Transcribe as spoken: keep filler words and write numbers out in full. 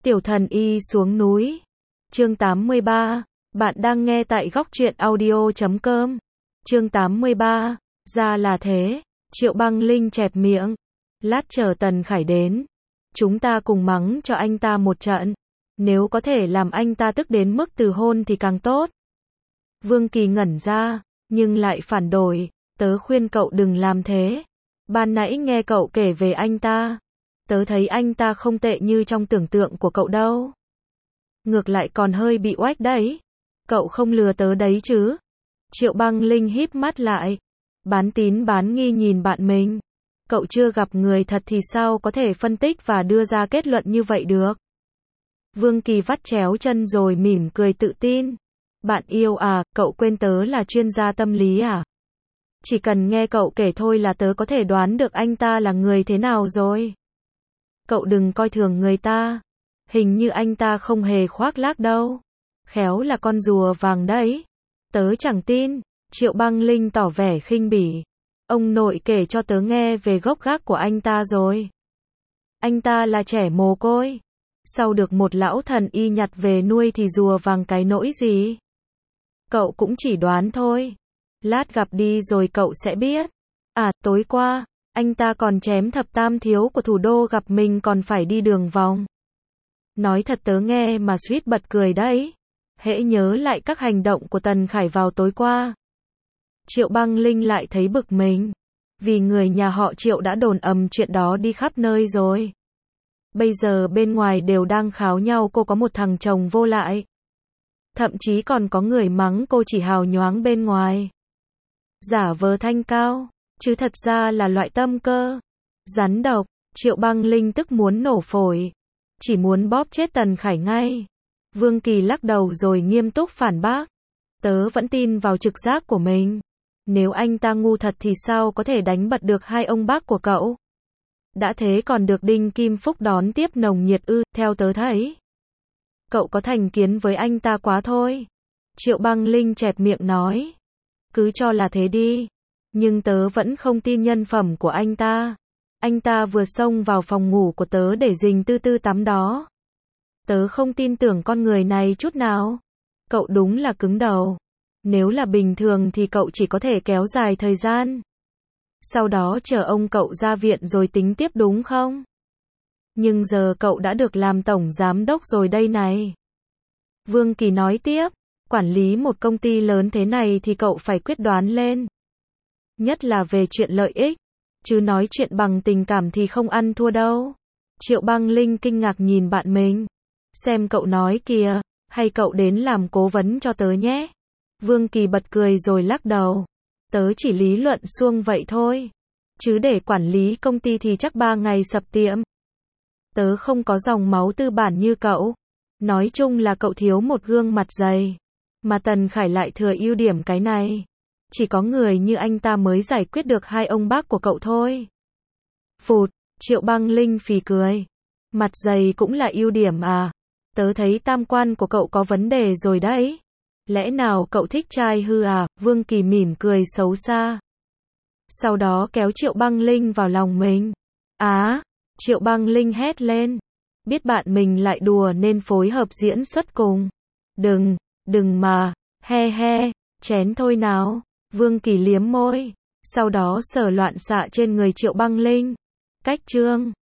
Tiểu thần y xuống núi. Chương tám mươi ba. Bạn đang nghe tại góc truyện audio chấm com. Chương tám mươi ba. Ra là thế. Triệu Băng Linh chẹp miệng. Lát chờ Tần Khải đến, chúng ta cùng mắng cho anh ta một trận. Nếu có thể làm anh ta tức đến mức từ hôn thì càng tốt. Vương Kỳ ngẩn ra, nhưng lại phản đối. Tớ khuyên cậu đừng làm thế. Ban nãy nghe cậu kể về anh ta, tớ thấy anh ta không tệ như trong tưởng tượng của cậu đâu. Ngược lại còn hơi bị oách đấy. Cậu không lừa tớ đấy chứ? Triệu Băng Linh híp mắt lại, bán tín bán nghi nhìn bạn mình. Cậu chưa gặp người thật thì sao có thể phân tích và đưa ra kết luận như vậy được? Vương Kỳ vắt chéo chân rồi mỉm cười tự tin. Bạn yêu à, cậu quên tớ là chuyên gia tâm lý à? Chỉ cần nghe cậu kể thôi là tớ có thể đoán được anh ta là người thế nào rồi. Cậu đừng coi thường người ta. Hình như anh ta không hề khoác lác đâu. Khéo là con rùa vàng đấy. Tớ chẳng tin. Triệu Băng Linh tỏ vẻ khinh bỉ. Ông nội kể cho tớ nghe về gốc gác của anh ta rồi. Anh ta là trẻ mồ côi. Sau được một lão thần y nhặt về nuôi thì rùa vàng cái nỗi gì. Cậu cũng chỉ đoán thôi. Lát gặp đi rồi cậu sẽ biết. À, tối qua, anh ta còn chém thập tam thiếu của thủ đô gặp mình còn phải đi đường vòng. Nói thật tớ nghe mà suýt bật cười đấy. Hễ nhớ lại các hành động của Tần Khải vào tối qua. Triệu Băng Linh lại thấy bực mình. Vì người nhà họ Triệu đã đồn ầm chuyện đó đi khắp nơi rồi. Bây giờ bên ngoài đều đang kháo nhau cô có một thằng chồng vô lại. Thậm chí còn có người mắng cô chỉ hào nhoáng bên ngoài. Giả vờ thanh cao, chứ thật ra là loại tâm cơ. Rắn độc. Triệu Băng Linh tức muốn nổ phổi. Chỉ muốn bóp chết Tần Khải ngay. Vương Kỳ lắc đầu rồi nghiêm túc phản bác. Tớ vẫn tin vào trực giác của mình. Nếu anh ta ngu thật thì sao có thể đánh bật được hai ông bác của cậu? Đã thế còn được Đinh Kim Phúc đón tiếp nồng nhiệt ư, theo tớ thấy. Cậu có thành kiến với anh ta quá thôi. Triệu Băng Linh chẹp miệng nói. Cứ cho là thế đi. Nhưng tớ vẫn không tin nhân phẩm của anh ta. Anh ta vừa xông vào phòng ngủ của tớ để rình tư tư tắm đó. Tớ không tin tưởng con người này chút nào. Cậu đúng là cứng đầu. Nếu là bình thường thì cậu chỉ có thể kéo dài thời gian. Sau đó chờ ông cậu ra viện rồi tính tiếp đúng không? Nhưng giờ cậu đã được làm tổng giám đốc rồi đây này. Vương Kỳ nói tiếp. Quản lý một công ty lớn thế này thì cậu phải quyết đoán lên. Nhất là về chuyện lợi ích. Chứ nói chuyện bằng tình cảm thì không ăn thua đâu. Triệu Băng Linh kinh ngạc nhìn bạn mình. Xem cậu nói kìa, hay cậu đến làm cố vấn cho tớ nhé. Vương Kỳ bật cười rồi lắc đầu. Tớ chỉ lý luận suông vậy thôi. Chứ để quản lý công ty thì chắc ba ngày sập tiệm. Tớ không có dòng máu tư bản như cậu. Nói chung là cậu thiếu một gương mặt dày. Mà Tần Khải lại thừa ưu điểm cái này. Chỉ có người như anh ta mới giải quyết được hai ông bác của cậu thôi. Phụt, Triệu Băng Linh phì cười. Mặt dày cũng là ưu điểm à? Tớ thấy tam quan của cậu có vấn đề rồi đấy. Lẽ nào cậu thích trai hư à? Vương Kỳ mỉm cười xấu xa. Sau đó kéo Triệu Băng Linh vào lòng mình. Á, Triệu Băng Linh hét lên. Biết bạn mình lại đùa nên phối hợp diễn xuất cùng. Đừng, đừng mà, he he, chén thôi nào. Vương Kỳ liếm môi. Sau đó sờ loạn xạ trên người Triệu Băng Linh. Cách chương.